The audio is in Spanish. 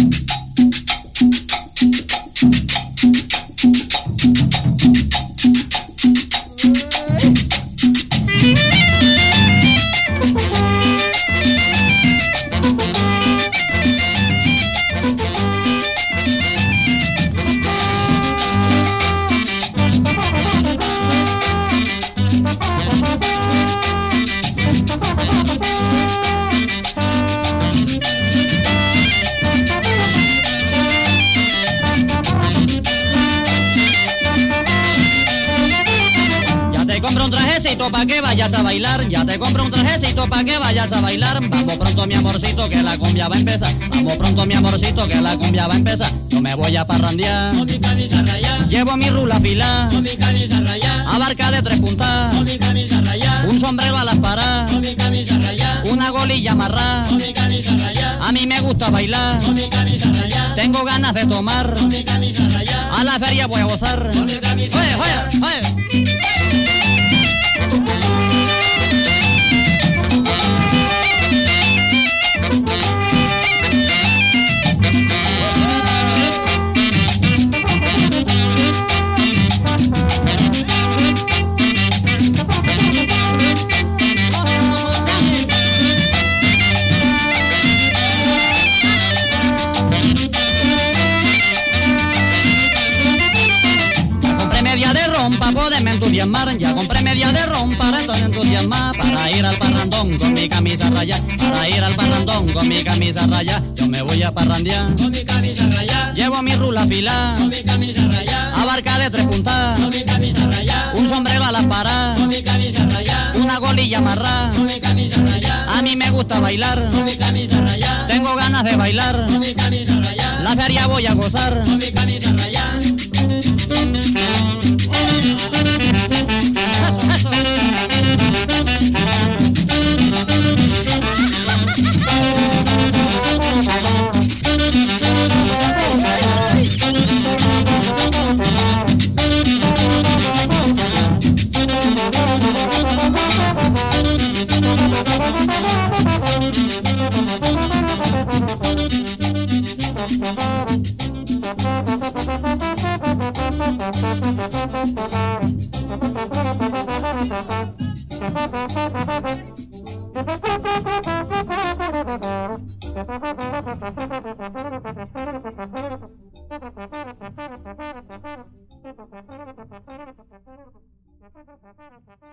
Pa' que vayas a bailar, ya te compro un trajecito pa' que vayas a bailar. Vamos pronto mi amorcito que la cumbia va a empezar. Vamos pronto mi amorcito que la cumbia va a empezar. Yo me voy a parrandear con mi camisa rayada, llevo mi rula fila, con mi camisa rayada, abarca de 3 puntas, con mi camisa rayada, un sombrero a las paras, con mi camisa rayada, una golilla amarrada. con mi camisa rayada, A mí me gusta bailar, con mi camisa rayada, tengo ganas de tomar, con mi camisa rayada, a la feria voy a gozar. con mi camisa Oye, rayada. oye, oye. Poderme entusiasmar, ya compré media de ron para entusiasmar, para ir al parrandón con mi camisa raya, para ir al parrandón con mi camisa raya. Yo me voy a parrandear Con mi camisa rayada, llevo mi rula fila, con mi camisa rayada, abarca de 3 puntas, con mi camisa rayada, un sombrero a las paras, con mi camisa rayada, una golilla amarrada. con mi camisa rayada, A mí me gusta bailar, con mi camisa rayada, tengo ganas de bailar, con mi camisa rayada, la feria voy a gozar. con mi camisa rayada. Eso, eso. Thank you.